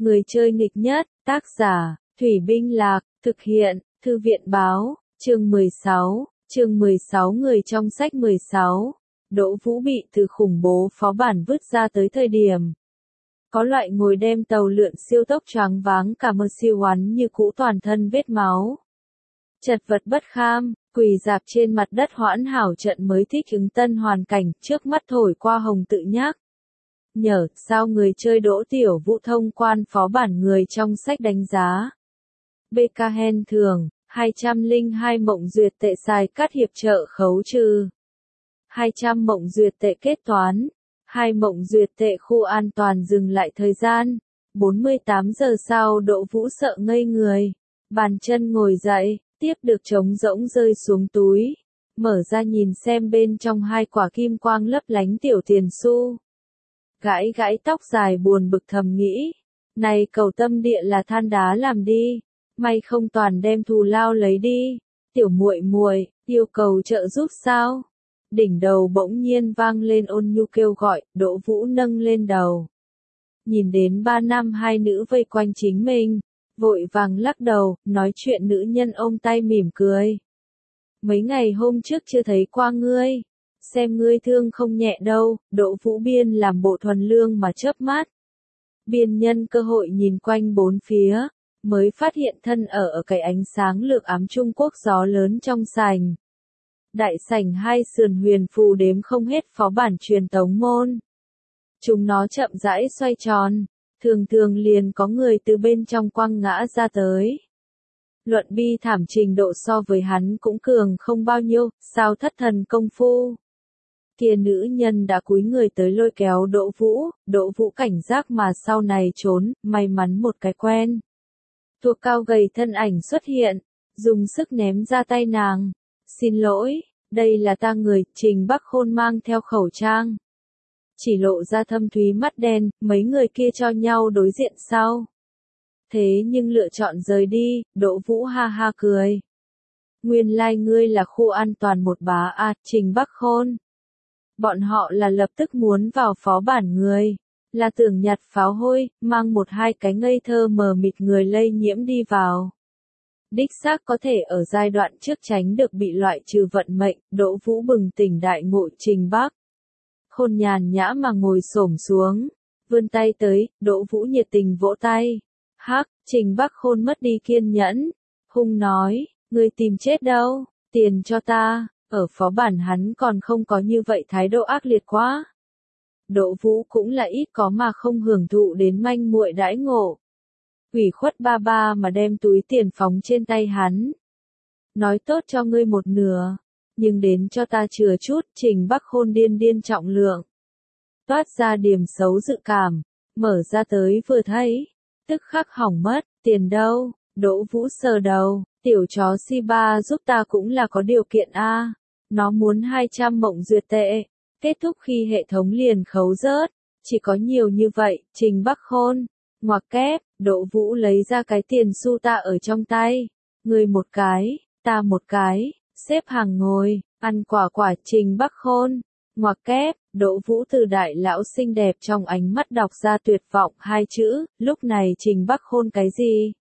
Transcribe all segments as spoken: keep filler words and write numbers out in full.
Người chơi nghịch nhất, tác giả, Thủy Binh Lạc, thực hiện, Thư viện Báo, chương mười sáu, chương mười sáu người trong sách mười sáu. Đỗ Vũ bị từ khủng bố phó bản vứt ra tới thời điểm. Có loại ngồi đem tàu lượn siêu tốc choáng váng cả mơ siêu oán như cũ toàn thân vết máu. Chật vật bất kham, quỳ dạp trên mặt đất hoãn hảo trận mới thích ứng tân hoàn cảnh, trước mắt thổi qua hồng tự nhắc. Nhở, sao người chơi Đỗ Tiểu Vũ thông quan phó bản người trong sách đánh giá. bê ca Hen thường, hai trăm lẻ hai mộng duyệt tệ xài cắt hiệp trợ khấu trừ. hai trăm mộng duyệt tệ kết toán. hai mộng duyệt tệ khu an toàn dừng lại thời gian. bốn mươi tám giờ sau Đỗ Vũ sợ ngây người. Bàn chân ngồi dậy, tiếp được trống rỗng rơi xuống túi. Mở ra nhìn xem bên trong hai quả kim quang lấp lánh tiểu tiền xu. Gãi gãi tóc dài buồn bực thầm nghĩ. Này cầu tâm địa là than đá làm đi. May không toàn đem thù lao lấy đi. Tiểu muội muội, yêu cầu trợ giúp sao? Đỉnh đầu bỗng nhiên vang lên ôn nhu kêu gọi, Đỗ Vũ nâng lên đầu. Nhìn đến ba nam hai nữ vây quanh chính mình, vội vàng lắc đầu, nói chuyện nữ nhân ôm tay mỉm cười. Mấy ngày hôm trước chưa thấy qua ngươi, xem ngươi thương không nhẹ đâu, Đỗ Vũ biên làm bộ thuần lương mà chớp mắt. Biên nhân cơ hội nhìn quanh bốn phía, mới phát hiện thân ở ở cái ánh sáng lược ám Trung Quốc gió lớn trong sành. Đại sảnh hai sườn huyền phù đếm không hết phó bản truyền tống môn. Chúng nó chậm rãi xoay tròn, thường thường liền có người từ bên trong quăng ngã ra tới. Luận bi thảm trình độ so với hắn cũng cường không bao nhiêu, sao thất thần công phu. Kia nữ nhân đã cúi người tới lôi kéo Đỗ Vũ, Đỗ Vũ cảnh giác mà sau này trốn, may mắn một cái quen. Thuộc cao gầy thân ảnh xuất hiện, dùng sức ném ra tay nàng. Xin lỗi, đây là ta người, Trình Bắc Khôn mang theo khẩu trang. Chỉ lộ ra thâm thúy mắt đen, mấy người kia cho nhau đối diện sau. Thế nhưng lựa chọn rời đi, Đỗ Vũ ha ha cười. Nguyên lai like ngươi là khu an toàn một bá à, Trình Bắc Khôn. Bọn họ là lập tức muốn vào phó bản người. Là tưởng nhặt pháo hôi, mang một hai cái ngây thơ mờ mịt người lây nhiễm đi vào. Đích xác có thể ở giai đoạn trước tránh được bị loại trừ vận mệnh, Đỗ Vũ bừng tỉnh đại ngộ Trình Bắc. Khôn nhàn nhã mà ngồi xổm xuống, vươn tay tới, Đỗ Vũ nhiệt tình vỗ tay. Hắc, Trình Bắc Khôn mất đi kiên nhẫn, hung nói, ngươi tìm chết đâu, tiền cho ta, ở phó bản hắn còn không có như vậy thái độ ác liệt quá. Đỗ Vũ cũng là ít có mà không hưởng thụ đến manh muội đãi ngộ. Ủy khuất ba ba mà đem túi tiền phóng trên tay hắn. Nói tốt cho ngươi một nửa, nhưng đến cho ta chừa chút, Trình Bắc Khôn điên điên trọng lượng. Toát ra điểm xấu dự cảm, mở ra tới vừa thấy, tức khắc hỏng mất, tiền đâu, Đỗ Vũ sờ đầu, tiểu chó si ba giúp ta cũng là có điều kiện a, nó muốn hai trăm mộng duyệt tệ, kết thúc khi hệ thống liền khấu rớt, chỉ có nhiều như vậy, Trình Bắc Khôn. Ngoặc kép, Đỗ Vũ lấy ra cái tiền xu tạ ở trong tay. Người một cái, ta một cái, xếp hàng ngồi, ăn quả quả Trình Bắc Khôn. Ngoặc kép, Đỗ Vũ từ đại lão xinh đẹp trong ánh mắt đọc ra tuyệt vọng hai chữ, lúc này Trình Bắc Khôn cái gì?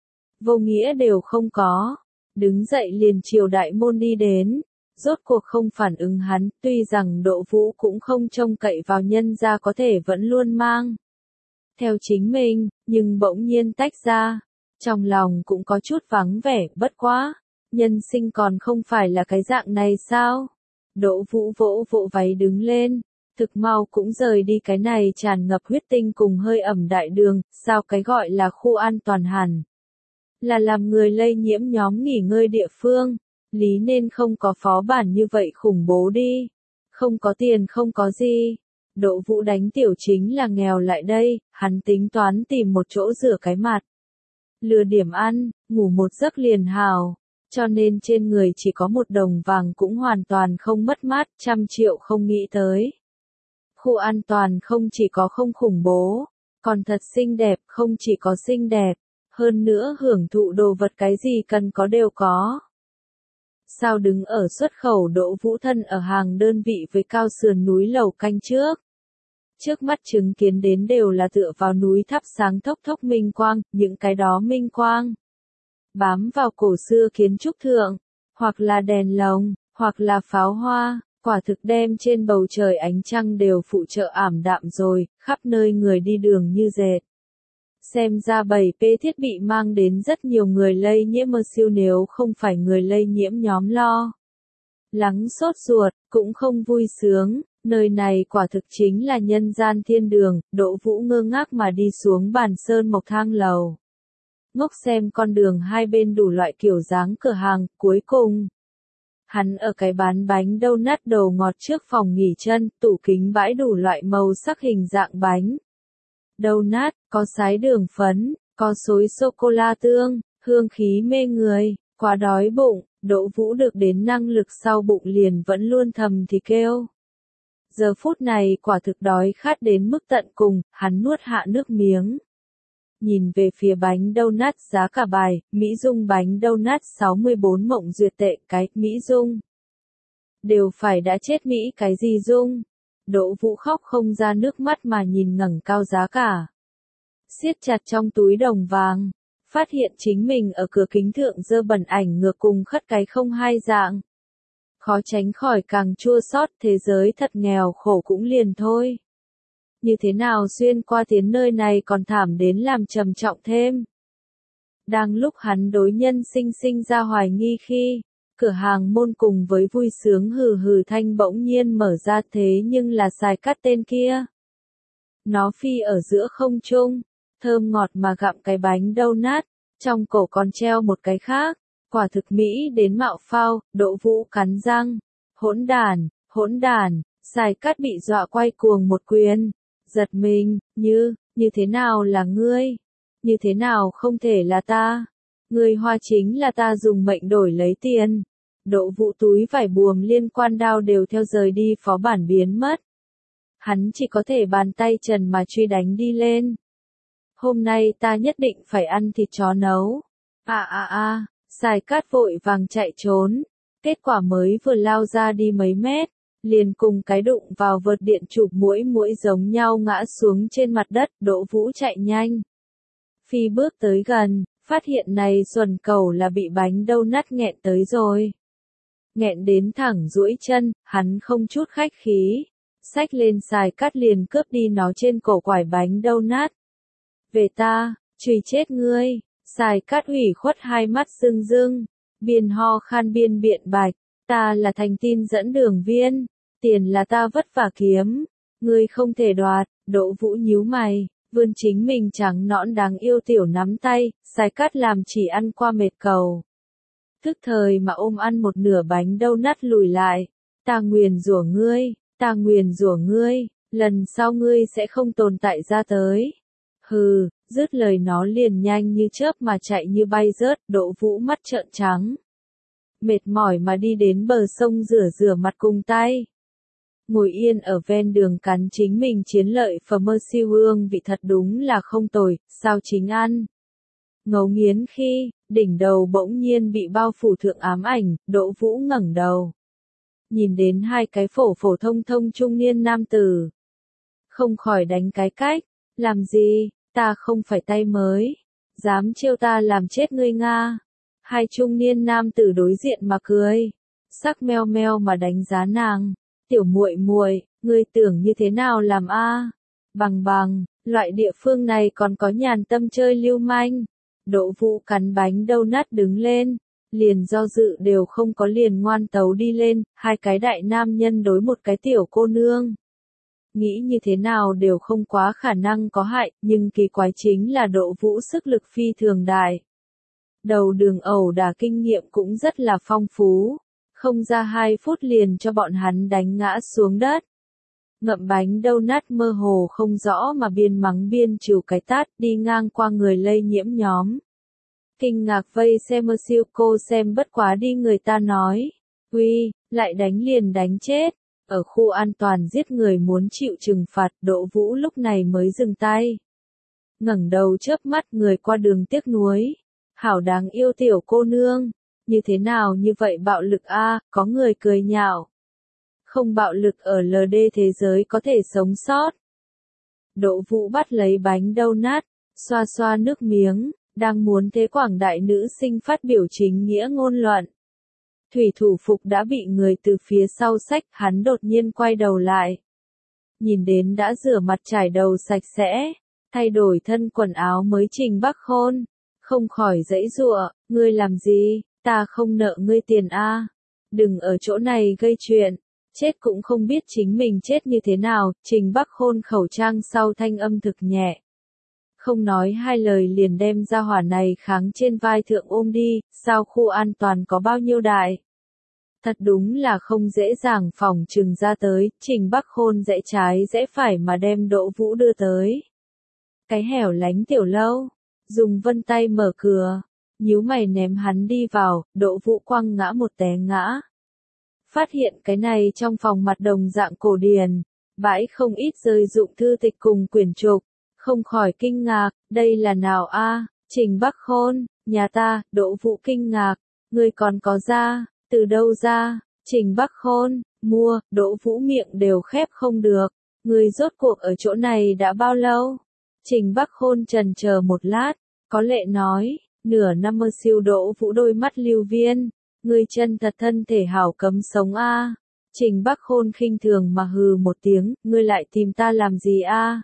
Vô nghĩa đều không có. Đứng dậy liền chiều đại môn đi đến. Rốt cuộc không phản ứng hắn, tuy rằng Đỗ Vũ cũng không trông cậy vào nhân gia có thể vẫn luôn mang theo chính mình, nhưng bỗng nhiên tách ra. Trong lòng cũng có chút vắng vẻ, bất quá. Nhân sinh còn không phải là cái dạng này sao? Đỗ Vũ vỗ vỗ váy đứng lên. Thực mau cũng rời đi cái này tràn ngập huyết tinh cùng hơi ẩm đại đường, sao cái gọi là khu an toàn hẳn. Là làm người lây nhiễm nhóm nghỉ ngơi địa phương. Lý nên không có phó bản như vậy khủng bố đi. Không có tiền không có gì. Đỗ Vũ đánh tiểu chính là nghèo lại đây, hắn tính toán tìm một chỗ rửa cái mặt. Lừa điểm ăn, ngủ một giấc liền hào, cho nên trên người chỉ có một đồng vàng cũng hoàn toàn không mất mát, trăm triệu không nghĩ tới. Khu an toàn không chỉ có không khủng bố, còn thật xinh đẹp, không chỉ có xinh đẹp, hơn nữa hưởng thụ đồ vật cái gì cần có đều có. Sao đứng ở xuất khẩu Đỗ Vũ thân ở hàng đơn vị với cao sườn núi lầu canh trước. Trước mắt chứng kiến đến đều là tựa vào núi thắp sáng thốc thốc minh quang, những cái đó minh quang bám vào cổ xưa kiến trúc thượng, hoặc là đèn lồng, hoặc là pháo hoa, quả thực đem trên bầu trời ánh trăng đều phụ trợ ảm đạm rồi, khắp nơi người đi đường như dệt. Xem ra bảy P thiết bị mang đến rất nhiều người lây nhiễm mơ siêu, nếu không phải người lây nhiễm nhóm lo lắng sốt ruột, cũng không vui sướng, nơi này quả thực chính là nhân gian thiên đường. Đỗ Vũ ngơ ngác mà đi xuống bàn sơn mộc thang lầu. Ngốc xem con đường hai bên đủ loại kiểu dáng cửa hàng, cuối cùng hắn ở cái bán bánh donut đầu ngọt trước phòng nghỉ chân, tủ kính bãi đủ loại màu sắc hình dạng bánh donut, có sái đường phấn, có xối sô-cô-la tương, hương khí mê người. Quá đói bụng, Đỗ Vũ được đến năng lực sau bụng liền vẫn luôn thầm thì kêu. Giờ phút này quả thực đói khát đến mức tận cùng, hắn nuốt hạ nước miếng. Nhìn về phía bánh donut giá cả bài, Mỹ Dung bánh donut sáu mươi bốn mộng duyệt tệ, cái Mỹ Dung đều phải đã chết Mỹ cái gì Dung. Đỗ Vũ khóc không ra nước mắt mà nhìn ngẩng cao giá cả. Siết chặt trong túi đồng vàng, phát hiện chính mình ở cửa kính thượng dơ bẩn ảnh ngược cùng khất cái không hai dạng. Khó tránh khỏi càng chua xót, thế giới thật nghèo khổ cũng liền thôi. Như thế nào xuyên qua tiến nơi này còn thảm đến làm trầm trọng thêm. Đang lúc hắn đối nhân sinh sinh ra hoài nghi khi, cửa hàng môn cùng với vui sướng hừ hừ thanh bỗng nhiên mở ra, thế nhưng là xài cắt tên kia. Nó phi ở giữa không trung, thơm ngọt mà gặm cái bánh donut, trong cổ còn treo một cái khác, quả thực Mỹ đến mạo phao. Đỗ Vũ cắn răng, hỗn đàn, hỗn đàn, xài cắt bị dọa quay cuồng một quyền, giật mình, như, như thế nào là ngươi? Như thế nào không thể là ta? Ngươi hoa chính là ta dùng mệnh đổi lấy tiền. Đỗ Vũ túi vải buồm liên quan đao đều theo rời đi phó bản biến mất. Hắn chỉ có thể bàn tay trần mà truy đánh đi lên. Hôm nay ta nhất định phải ăn thịt chó nấu. À à à, xài cát vội vàng chạy trốn. Kết quả mới vừa lao ra đi mấy mét, liền cùng cái đụng vào vợt điện chụp muỗi muỗi giống nhau ngã xuống trên mặt đất. Đỗ Vũ chạy nhanh. Phi bước tới gần, phát hiện này xuẩn cẩu là bị bánh donut nghẹn tới rồi. Nghẹn đến thẳng duỗi chân, hắn không chút khách khí. Xách lên xài cát liền cướp đi nó trên cổ quải bánh donut. Về ta, chùy chết ngươi, xài cát ủy khuất hai mắt rưng rưng, biên ho khan biên biện bạch, ta là thành tin dẫn đường viên, tiền là ta vất vả kiếm, ngươi không thể đoạt. Đỗ Vũ nhíu mày, vươn chính mình trắng nõn đáng yêu tiểu nắm tay, xài cát làm chỉ ăn qua mệt cầu. Thức thời mà ôm ăn một nửa bánh donut lùi lại, ta nguyền rủa ngươi, ta nguyền rủa ngươi, lần sau ngươi sẽ không tồn tại ra tới. Hừ, dứt lời nó liền nhanh như chớp mà chạy như bay rớt. Đỗ Vũ mắt trợn trắng, mệt mỏi mà đi đến bờ sông rửa rửa mặt cùng tay. Ngồi yên ở ven đường cắn chính mình chiến lợi phẩm mơ siêu hương vị thật đúng là không tồi, sao chính ăn. Ngấu nghiến khi, đỉnh đầu bỗng nhiên bị bao phủ thượng ám ảnh. Đỗ Vũ ngẩng đầu, nhìn đến hai cái phổ phổ thông thông trung niên nam tử. Không khỏi đánh cái cách, làm gì, ta không phải tay mới, dám trêu ta làm chết ngươi Nga. Hai trung niên nam tử đối diện mà cười, sắc meo meo mà đánh giá nàng. Tiểu muội muội, ngươi tưởng như thế nào làm a? Bằng bằng, loại địa phương này còn có nhàn tâm chơi lưu manh. Đỗ Vũ cắn bánh donut đứng lên, liền do dự đều không có liền ngoan tấu đi lên. Hai cái đại nam nhân đối một cái tiểu cô nương, nghĩ như thế nào đều không quá khả năng có hại, nhưng kỳ quái chính là Đỗ Vũ sức lực phi thường đại. Đầu đường ẩu đả kinh nghiệm cũng rất là phong phú, không ra hai phút liền cho bọn hắn đánh ngã xuống đất. Ngậm bánh donut mơ hồ không rõ mà biên mắng biên trừ cái tát, đi ngang qua người lây nhiễm nhóm. Kinh ngạc vây xem mơ siêu, cô xem bất quá đi, người ta nói. Uy, lại đánh liền đánh chết. Ở khu an toàn giết người muốn chịu trừng phạt. Đỗ Vũ lúc này mới dừng tay. Ngẩng đầu chớp mắt, người qua đường tiếc nuối. Hảo đáng yêu tiểu cô nương. Như thế nào như vậy bạo lực a? Có người cười nhạo. Không bạo lực ở lờ đê thế giới có thể sống sót. Đỗ Vũ bắt lấy bánh donut, xoa xoa nước miếng, đang muốn thế quảng đại nữ sinh phát biểu chính nghĩa ngôn luận. Thủy thủ phục đã bị người từ phía sau xách, hắn đột nhiên quay đầu lại. Nhìn đến đã rửa mặt trải đầu sạch sẽ, thay đổi thân quần áo mới Trình Bắc Khôn, không khỏi giãy giụa, ngươi làm gì, ta không nợ ngươi tiền a, đừng ở chỗ này gây chuyện, chết cũng không biết chính mình chết như thế nào. Trình Bắc Khôn khẩu trang sau thanh âm thực nhẹ. Không nói hai lời liền đem ra hỏa này kháng trên vai thượng ôm đi, sao khu an toàn có bao nhiêu đại. Thật đúng là không dễ dàng phòng trừng ra tới, Trình Bắc Khôn rẽ trái rẽ phải mà đem Đỗ Vũ đưa tới. Cái hẻo lánh tiểu lâu, dùng vân tay mở cửa, nhíu mày ném hắn đi vào, Đỗ Vũ quăng ngã một té ngã. Phát hiện cái này trong phòng mặt đồng dạng cổ điển, bãi không ít rơi dụng thư tịch cùng quyển trục, không khỏi kinh ngạc, đây là nào a? Trình Bắc Khôn, nhà ta. Đỗ Vũ kinh ngạc, ngươi còn có ra, từ đâu ra? Trình Bắc Khôn, mua. Đỗ Vũ miệng đều khép không được, ngươi rốt cuộc ở chỗ này đã bao lâu? Trình Bắc Khôn trần chờ một lát, có lệ nói, nửa năm mơ siêu. Đỗ Vũ đôi mắt lưu viên, ngươi chân thật thân thể hảo cấm sống a. Trình Bắc Khôn khinh thường mà hừ một tiếng, ngươi lại tìm ta làm gì a?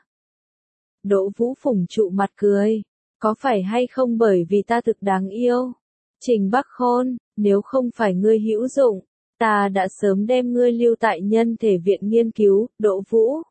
Đỗ Vũ phủng trụ mặt cười, có phải hay không bởi vì ta thực đáng yêu? Trình Bắc Khôn, nếu không phải ngươi hữu dụng, ta đã sớm đem ngươi lưu tại nhân thể viện nghiên cứu. Đỗ Vũ,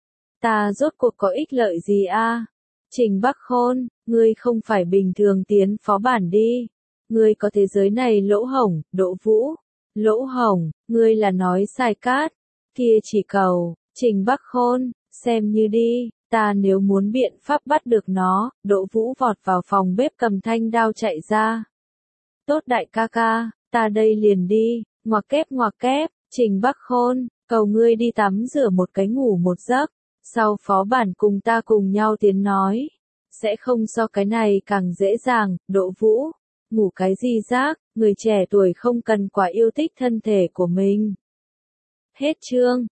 ta rốt cuộc có ích lợi gì a? Trình Bắc Khôn, ngươi không phải bình thường tiến phó bản đi, ngươi có thế giới này lỗ hổng. Đỗ Vũ, lỗ hổng, ngươi là nói sai cát, kia chỉ cầu. Trình Bắc Khôn, xem như đi, ta nếu muốn biện pháp bắt được nó. Đỗ Vũ vọt vào phòng bếp cầm thanh đao chạy ra. Tốt đại ca ca, ta đây liền đi, ngoặc kép ngoặc kép. Trình Bắc Khôn, cầu ngươi đi tắm rửa một cái ngủ một giấc, sau phó bản cùng ta cùng nhau tiến nói, sẽ không so cái này càng dễ dàng. Đỗ Vũ, ngủ cái gì rác, người trẻ tuổi không cần quá yêu thích thân thể của mình. Hết chương.